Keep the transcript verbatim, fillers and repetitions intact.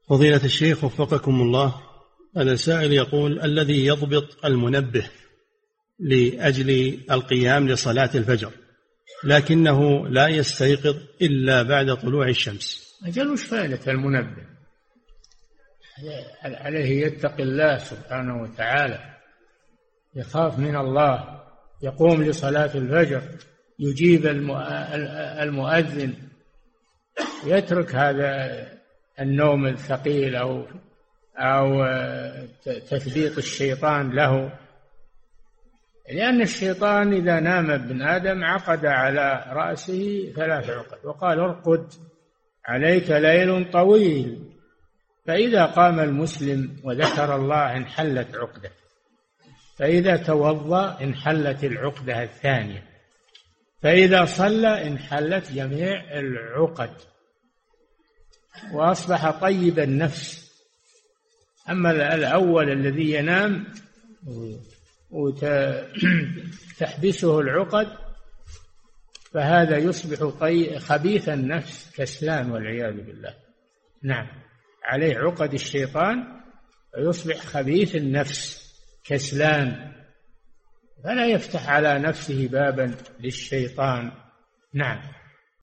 فضيلة الشيخ وفقكم الله، هذا سائل يقول: الذي يضبط المنبه لأجل القيام لصلاة الفجر لكنه لا يستيقظ إلا بعد طلوع الشمس، أجل وش فائدة المنبه؟ عليه يتقي الله سبحانه وتعالى، يخاف من الله، يقوم لصلاة الفجر، يجيب المؤذن، يترك هذا النوم الثقيل أو أو تثبيط الشيطان له، لأن الشيطان إذا نام ابن آدم عقد على رأسه ثلاث عقد، وقال: ارقد عليك ليل طويل. فإذا قام المسلم وذكر الله انحلت عقده، فإذا توضأ انحلت العقدة الثانية، فإذا صلى انحلت جميع العقد وأصبح طيب النفس. أما الأول الذي ينام وتحبسه العقد فهذا يصبح طي خبيث النفس كسلان والعياذ بالله. نعم، عليه عقد الشيطان ويصبح خبيث النفس كسلان، فلا يفتح على نفسه بابا للشيطان. نعم.